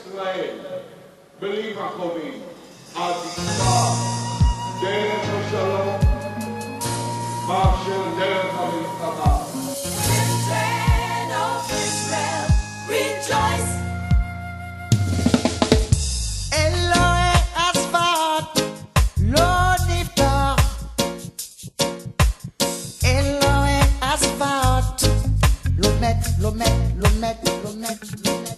ישראל, בלי מכונים, עדיפה דרך השלום מאשר דרך המלחמה. Children of Israel, rejoice. אלוהי הצבאות לא נפתח, אלוהי הצבאות לא מת, לא מת, לא מת, לא מת, לא מת.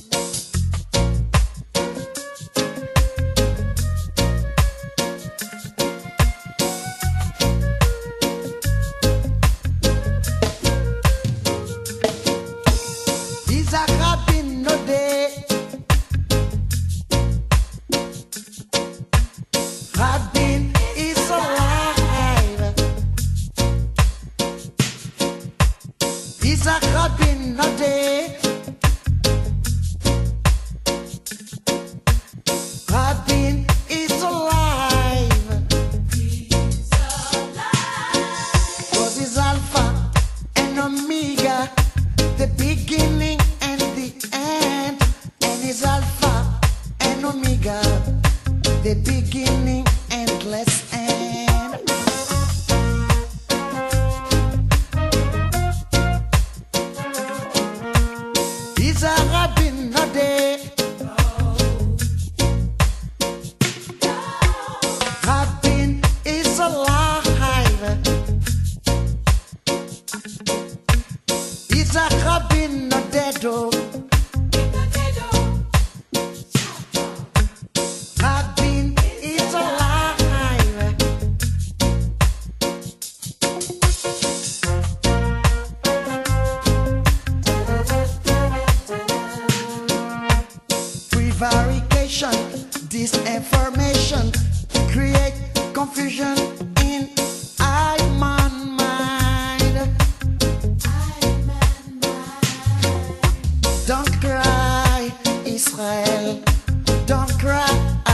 יצחק רבין נודה, Rabin is alive. Isaac Rabin not dead. Rabin is alive. He's alive. God is Alpha and Omega, the beginning and the end. And is Alpha and Omega, the beginning, endless end. Is a Rabin not dead? Rabin is alive. Is a Rabin not dead? Oh. Rabin is alive. Prevarication, disinformation, create confusion in man mind. Don't cry, Israel. Don't cry.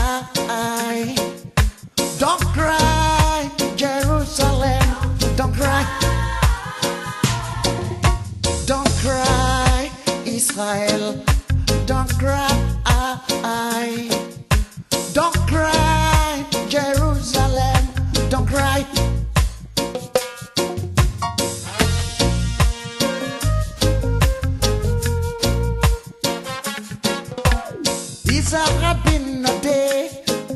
Don't cry, Jerusalem. Don't cry. Don't cry, Israel. Don't cry. Don't cry, Jerusalem. Don't cry. These are Rabin a day.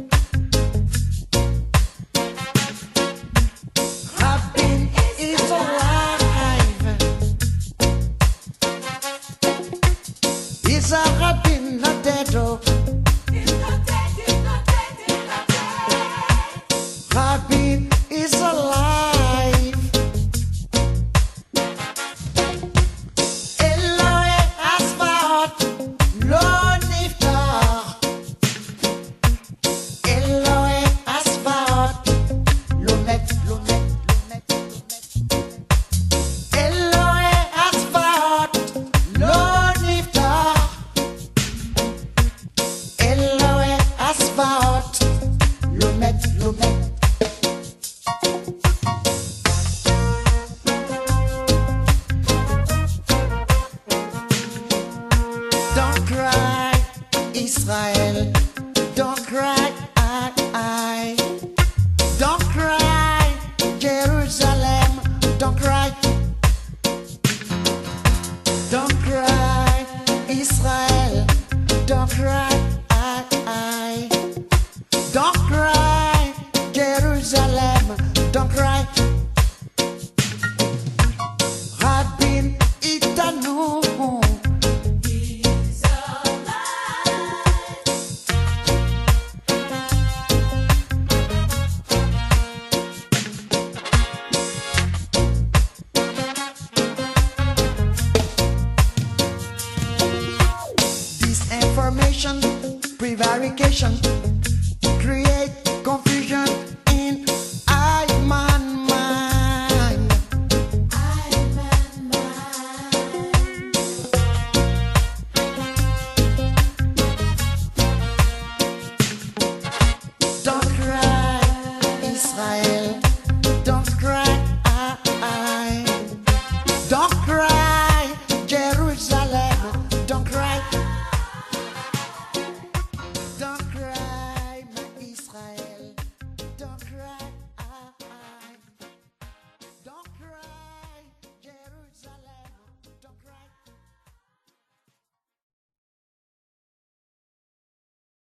Rabin is alive. These are Rabin a dead. Oh. He's not dead, he's not dead, he's not dead. Rabin is alive. Elohe Asfaot lo niftar. Elohe Asfaot lo met, lo met, lo met, lo met. Elohe Asfaot lo niftar. Elohe Asfaot lo met, lo met. Don't cry, Israel. Don't cry, Don't cry, Jerusalem. Don't cry. Don't cry, Israel. Don't cry, Don't cry, Jerusalem. Don't cry. Rabin itanu. He's alive. Disinformation, prevarication,